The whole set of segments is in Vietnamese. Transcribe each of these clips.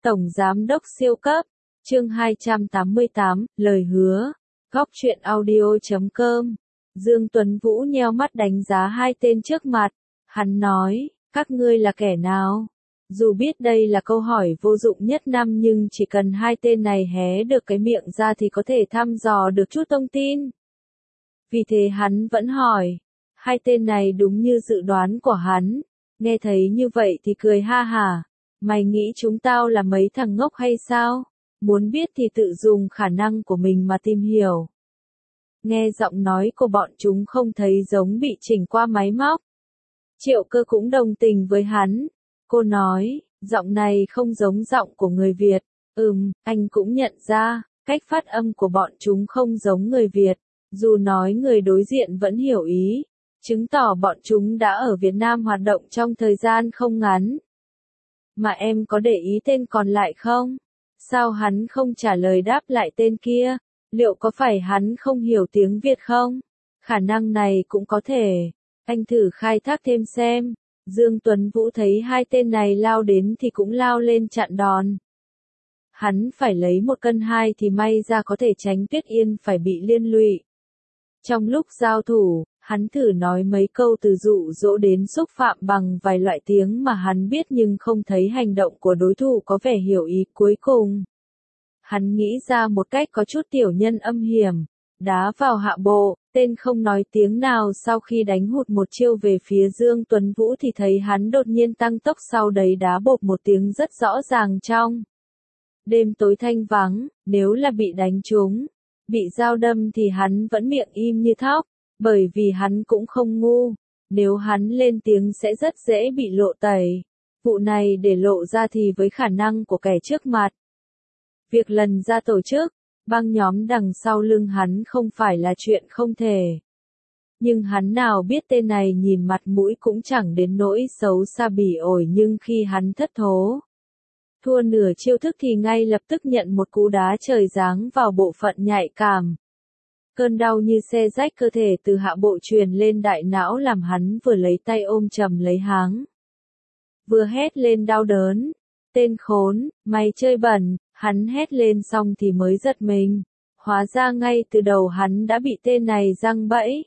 Tổng Giám đốc siêu cấp, chương 288, lời hứa, góc truyện audio.com. Dương Tuấn Vũ nheo mắt đánh giá hai tên trước mặt, hắn nói, các ngươi là kẻ nào? Dù biết đây là câu hỏi vô dụng nhất năm nhưng chỉ cần hai tên này hé được cái miệng ra thì có thể thăm dò được chút thông tin. Vì thế hắn vẫn hỏi, hai tên này đúng như dự đoán của hắn, nghe thấy như vậy thì cười ha hả. Mày nghĩ chúng tao là mấy thằng ngốc hay sao? Muốn biết thì tự dùng khả năng của mình mà tìm hiểu. Nghe giọng nói của bọn chúng không thấy giống bị chỉnh qua máy móc. Triệu Cơ cũng đồng tình với hắn. Cô nói, giọng này không giống giọng của người Việt. Anh cũng nhận ra, cách phát âm của bọn chúng không giống người Việt. Dù nói người đối diện vẫn hiểu ý, chứng tỏ bọn chúng đã ở Việt Nam hoạt động trong thời gian không ngắn. Mà em có để ý tên còn lại không? Sao hắn không trả lời đáp lại tên kia? Liệu có phải hắn không hiểu tiếng Việt không? Khả năng này cũng có thể. Anh thử khai thác thêm xem. Dương Tuấn Vũ thấy hai tên này lao đến thì cũng lao lên chặn đòn. Hắn phải lấy 1 cân 2 thì may ra có thể tránh Tuyết Yên phải bị liên lụy. Trong lúc giao thủ, hắn thử nói mấy câu từ dụ dỗ đến xúc phạm bằng vài loại tiếng mà hắn biết nhưng không thấy hành động của đối thủ có vẻ hiểu ý. Cuối cùng, hắn nghĩ ra một cách có chút tiểu nhân âm hiểm, đá vào hạ bộ. Tên không nói tiếng nào sau khi đánh hụt một chiêu về phía Dương Tuấn Vũ thì thấy hắn đột nhiên tăng tốc, sau đấy đá bộp một tiếng rất rõ ràng trong đêm tối thanh vắng. Nếu là bị đánh trúng, bị dao đâm thì hắn vẫn miệng im như thóc, bởi vì hắn cũng không ngu. Nếu hắn lên tiếng sẽ rất dễ bị lộ tẩy. Vụ này để lộ ra thì với khả năng của kẻ trước mặt, việc lần ra tổ chức băng nhóm đằng sau lưng hắn không phải là chuyện không thể. Nhưng hắn nào biết tên này nhìn mặt mũi cũng chẳng đến nỗi xấu xa bỉ ổi, nhưng khi hắn thất thố thua nửa chiêu thức thì ngay lập tức nhận một cú đá trời giáng vào bộ phận nhạy cảm. Cơn đau như xé rách cơ thể từ hạ bộ truyền lên đại não làm hắn vừa lấy tay ôm chầm lấy háng, vừa hét lên đau đớn. Tên khốn, mày chơi bẩn, hắn hét lên xong thì mới giật mình. Hóa ra ngay từ đầu hắn đã bị tên này giăng bẫy.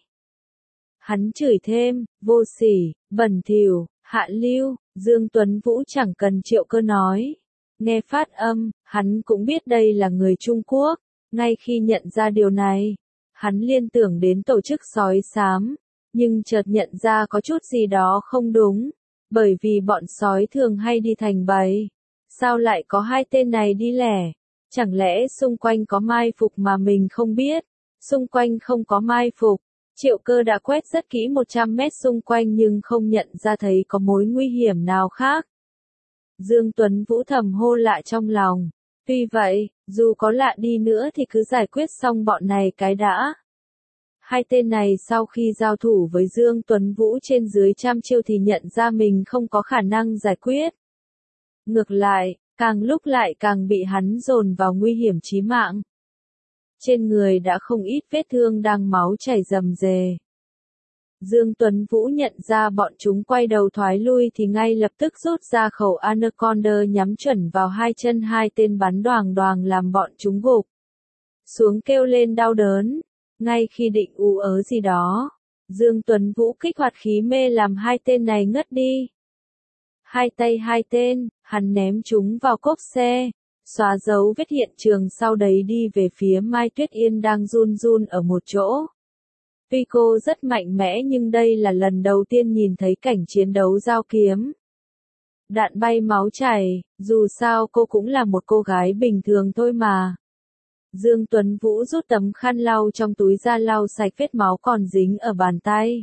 Hắn chửi thêm, vô sỉ, bẩn thỉu, hạ lưu. Dương Tuấn Vũ chẳng cần Triệu Cơ nói. Nghe phát âm, hắn cũng biết đây là người Trung Quốc. Ngay khi nhận ra điều này, hắn liên tưởng đến tổ chức sói xám. Nhưng chợt nhận ra có chút gì đó không đúng. Bởi vì bọn sói thường hay đi thành bầy. Sao lại có hai tên này đi lẻ? Chẳng lẽ xung quanh có mai phục mà mình không biết? Xung quanh không có mai phục. Triệu Cơ đã quét rất kỹ 100 mét xung quanh nhưng không nhận ra thấy có mối nguy hiểm nào khác. Dương Tuấn Vũ thầm hô lạ trong lòng. Tuy vậy, dù có lạ đi nữa thì cứ giải quyết xong bọn này cái đã. Hai tên này sau khi giao thủ với Dương Tuấn Vũ trên dưới trăm chiêu thì nhận ra mình không có khả năng giải quyết. Ngược lại, càng lúc lại càng bị hắn dồn vào nguy hiểm chí mạng. Trên người đã không ít vết thương đang máu chảy rầm rề. Dương Tuấn Vũ nhận ra bọn chúng quay đầu thoái lui thì ngay lập tức rút ra khẩu Anaconda nhắm chuẩn vào hai chân hai tên, bắn đoàng đoàng làm bọn chúng gục xuống kêu lên đau đớn. Ngay khi định ú ớ gì đó, Dương Tuấn Vũ kích hoạt khí mê làm hai tên này ngất đi. Hai tay hai tên, hắn ném chúng vào cốp xe, xóa dấu vết hiện trường, sau đấy đi về phía Mai Tuyết Yên đang run run ở một chỗ. Tuy cô rất mạnh mẽ nhưng đây là lần đầu tiên nhìn thấy cảnh chiến đấu dao kiếm đạn bay máu chảy, dù sao cô cũng là một cô gái bình thường thôi mà. Dương Tuấn Vũ rút tấm khăn lau trong túi ra lau sạch vết máu còn dính ở bàn tay.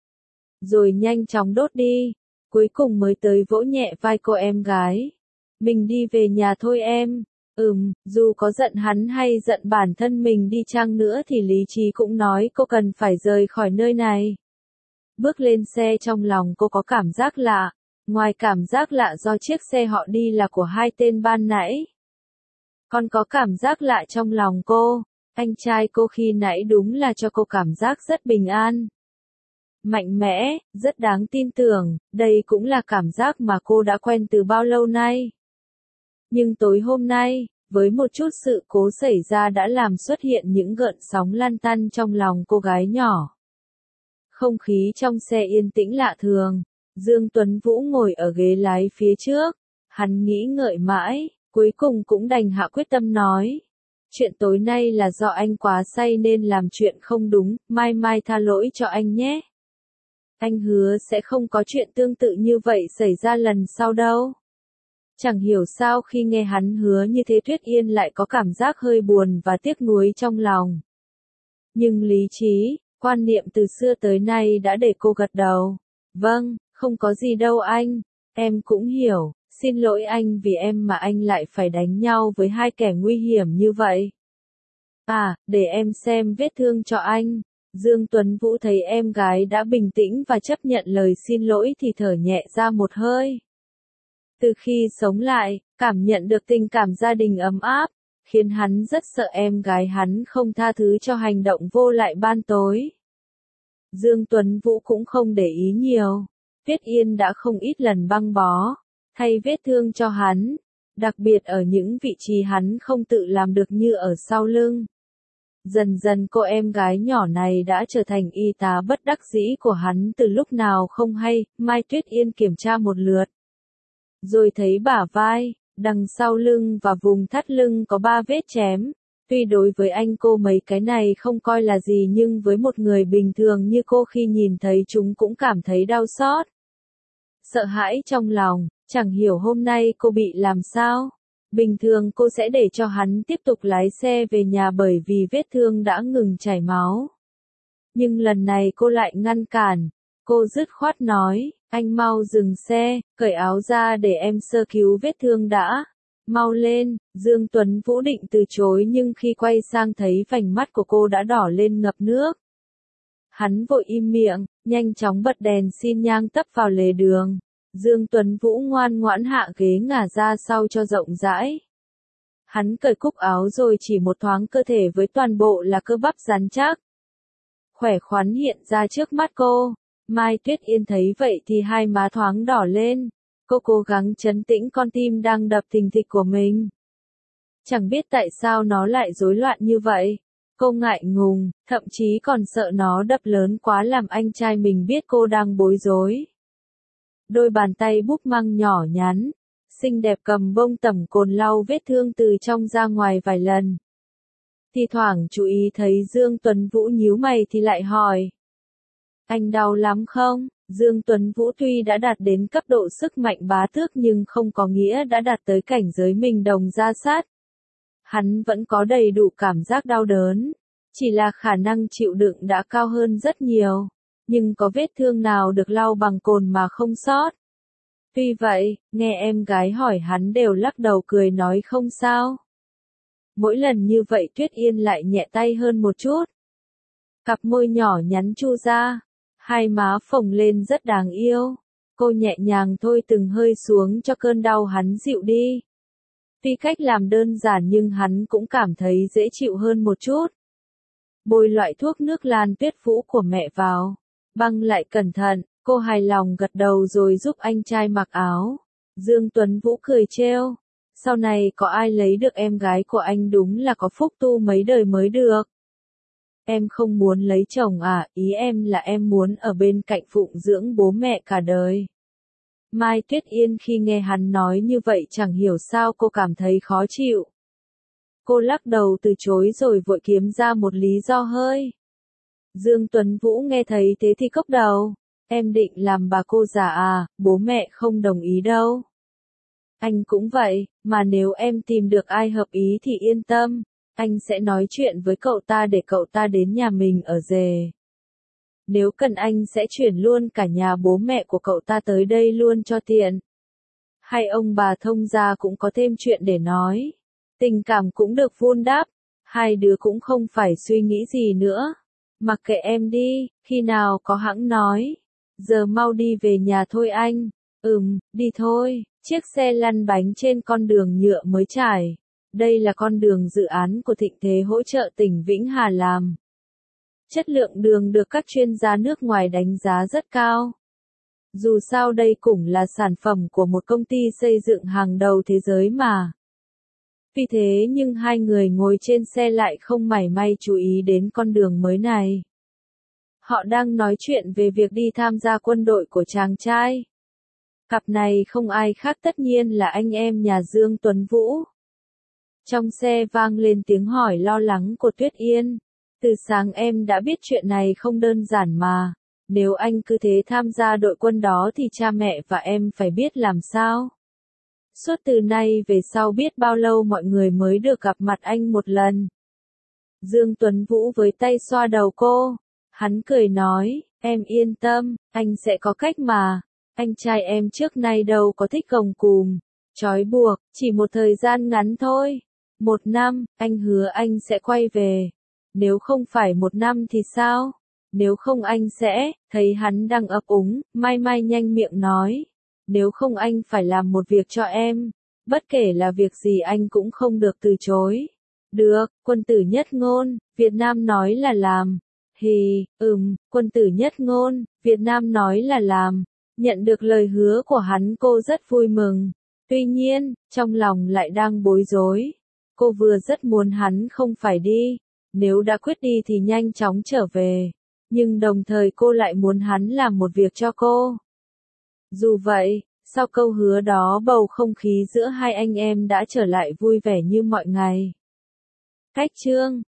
Rồi nhanh chóng đốt đi. Cuối cùng mới tới vỗ nhẹ vai cô em gái. Mình đi về nhà thôi em. Dù có giận hắn hay giận bản thân mình đi chăng nữa thì lý trí cũng nói cô cần phải rời khỏi nơi này. Bước lên xe trong lòng cô có cảm giác lạ. Ngoài cảm giác lạ do chiếc xe họ đi là của hai tên ban nãy, còn có cảm giác lạ trong lòng cô. Anh trai cô khi nãy đúng là cho cô cảm giác rất bình an, mạnh mẽ, rất đáng tin tưởng. Đây cũng là cảm giác mà cô đã quen từ bao lâu nay. Nhưng tối hôm nay, với một chút sự cố xảy ra đã làm xuất hiện những gợn sóng lăn tăn trong lòng cô gái nhỏ. Không khí trong xe yên tĩnh lạ thường. Dương Tuấn Vũ ngồi ở ghế lái phía trước. Hắn nghĩ ngợi mãi, cuối cùng cũng đành hạ quyết tâm nói. Chuyện tối nay là do anh quá say nên làm chuyện không đúng, mai mai tha lỗi cho anh nhé. Anh hứa sẽ không có chuyện tương tự như vậy xảy ra lần sau đâu. Chẳng hiểu sao khi nghe hắn hứa như thế Tuyết Yên lại có cảm giác hơi buồn và tiếc nuối trong lòng. Nhưng lý trí, quan niệm từ xưa tới nay đã để cô gật đầu. Vâng, không có gì đâu anh, em cũng hiểu, xin lỗi anh vì em mà anh lại phải đánh nhau với hai kẻ nguy hiểm như vậy. À, để em xem vết thương cho anh. Dương Tuấn Vũ thấy em gái đã bình tĩnh và chấp nhận lời xin lỗi thì thở nhẹ ra một hơi. Từ khi sống lại, cảm nhận được tình cảm gia đình ấm áp, khiến hắn rất sợ em gái hắn không tha thứ cho hành động vô lại ban tối. Dương Tuấn Vũ cũng không để ý nhiều. Tuyết Yên đã không ít lần băng bó, thay vết thương cho hắn, đặc biệt ở những vị trí hắn không tự làm được như ở sau lưng. Dần dần cô em gái nhỏ này đã trở thành y tá bất đắc dĩ của hắn từ lúc nào không hay. Mai Tuyết Yên kiểm tra một lượt. Rồi thấy bả vai, đằng sau lưng và vùng thắt lưng có 3 vết chém. Tuy đối với anh cô mấy cái này không coi là gì nhưng với một người bình thường như cô khi nhìn thấy chúng cũng cảm thấy đau xót. Sợ hãi trong lòng, chẳng hiểu hôm nay cô bị làm sao. Bình thường cô sẽ để cho hắn tiếp tục lái xe về nhà bởi vì vết thương đã ngừng chảy máu. Nhưng lần này cô lại ngăn cản. Cô dứt khoát nói, anh mau dừng xe, cởi áo ra để em sơ cứu vết thương đã. Mau lên, Dương Tuấn Vũ định từ chối nhưng khi quay sang thấy vành mắt của cô đã đỏ lên ngập nước. Hắn vội im miệng, nhanh chóng bật đèn xin nhang tấp vào lề đường. Dương Tuấn Vũ ngoan ngoãn hạ ghế ngả ra sau cho rộng rãi. Hắn cởi cúc áo rồi chỉ một thoáng cơ thể với toàn bộ là cơ bắp rắn chắc. Khỏe khoắn hiện ra trước mắt cô. Mai Tuyết Yên thấy vậy thì hai má thoáng đỏ lên. Cô cố gắng trấn tĩnh con tim đang đập thình thịch của mình. Chẳng biết tại sao nó lại rối loạn như vậy. Cô ngại ngùng, thậm chí còn sợ nó đập lớn quá làm anh trai mình biết cô đang bối rối. Đôi bàn tay búp măng nhỏ nhắn, xinh đẹp cầm bông tẩm cồn lau vết thương từ trong ra ngoài vài lần. Thì thoảng chú ý thấy Dương Tuấn Vũ nhíu mày thì lại hỏi. Anh đau lắm không? Dương Tuấn Vũ tuy đã đạt đến cấp độ sức mạnh bá tước nhưng không có nghĩa đã đạt tới cảnh giới mình đồng ra sát. Hắn vẫn có đầy đủ cảm giác đau đớn, chỉ là khả năng chịu đựng đã cao hơn rất nhiều. Nhưng có vết thương nào được lau bằng cồn mà không sót. Tuy vậy, nghe em gái hỏi hắn đều lắc đầu cười nói không sao. Mỗi lần như vậy Tuyết Yên lại nhẹ tay hơn một chút. Cặp môi nhỏ nhắn chu ra, hai má phồng lên rất đáng yêu. Cô nhẹ nhàng thôi từng hơi xuống cho cơn đau hắn dịu đi. Tuy cách làm đơn giản nhưng hắn cũng cảm thấy dễ chịu hơn một chút. Bôi loại thuốc nước Lan Tuyết Vũ của mẹ vào. Băng lại cẩn thận, cô hài lòng gật đầu rồi giúp anh trai mặc áo. Dương Tuấn Vũ cười trêu. Sau này có ai lấy được em gái của anh đúng là có phúc tu mấy đời mới được. Em không muốn lấy chồng à, ý em là em muốn ở bên cạnh phụng dưỡng bố mẹ cả đời. Mai Tuyết Yên khi nghe hắn nói như vậy chẳng hiểu sao cô cảm thấy khó chịu. Cô lắc đầu từ chối rồi vội kiếm ra một lý do hơi. Dương Tuấn Vũ nghe thấy thế thì cốc đầu. Em định làm bà cô già à, bố mẹ không đồng ý đâu. Anh cũng vậy, mà nếu em tìm được ai hợp ý thì yên tâm. Anh sẽ nói chuyện với cậu ta để cậu ta đến nhà mình ở rể. Nếu cần anh sẽ chuyển luôn cả nhà bố mẹ của cậu ta tới đây luôn cho tiện. Hai ông bà thông gia cũng có thêm chuyện để nói. Tình cảm cũng được vun đắp. Hai đứa cũng không phải suy nghĩ gì nữa. Mặc kệ em đi, khi nào có hẵng nói. Giờ mau đi về nhà thôi anh. Đi thôi. Chiếc xe lăn bánh trên con đường nhựa mới trải. Đây là con đường dự án của Thịnh Thế hỗ trợ tỉnh Vĩnh Hà làm. Chất lượng đường được các chuyên gia nước ngoài đánh giá rất cao. Dù sao đây cũng là sản phẩm của một công ty xây dựng hàng đầu thế giới mà. Vì thế nhưng hai người ngồi trên xe lại không mảy may chú ý đến con đường mới này. Họ đang nói chuyện về việc đi tham gia quân đội của chàng trai. Cặp này không ai khác tất nhiên là anh em nhà Dương Tuấn Vũ. Trong xe vang lên tiếng hỏi lo lắng của Tuyết Yên. Từ sáng em đã biết chuyện này không đơn giản mà. Nếu anh cứ thế tham gia đội quân đó thì cha mẹ và em phải biết làm sao. Suốt từ nay về sau biết bao lâu mọi người mới được gặp mặt anh một lần. Dương Tuấn Vũ với tay xoa đầu cô. Hắn cười nói, em yên tâm, anh sẽ có cách mà. Anh trai em trước nay đâu có thích gồng cùm, trói buộc, chỉ một thời gian ngắn thôi. 1 năm, anh hứa anh sẽ quay về. Nếu không phải 1 năm thì sao? Nếu không anh sẽ, thấy hắn đang ấp úng, Mai Mai nhanh miệng nói. Nếu không anh phải làm một việc cho em. Bất kể là việc gì anh cũng không được từ chối. Được, quân tử nhất ngôn, Việt Nam nói là làm. Quân tử nhất ngôn, Việt Nam nói là làm. Nhận được lời hứa của hắn cô rất vui mừng. Tuy nhiên, trong lòng lại đang bối rối. Cô vừa rất muốn hắn không phải đi. Nếu đã quyết đi thì nhanh chóng trở về. Nhưng đồng thời cô lại muốn hắn làm một việc cho cô. Dù vậy, sau câu hứa đó bầu không khí giữa hai anh em đã trở lại vui vẻ như mọi ngày. Cách chương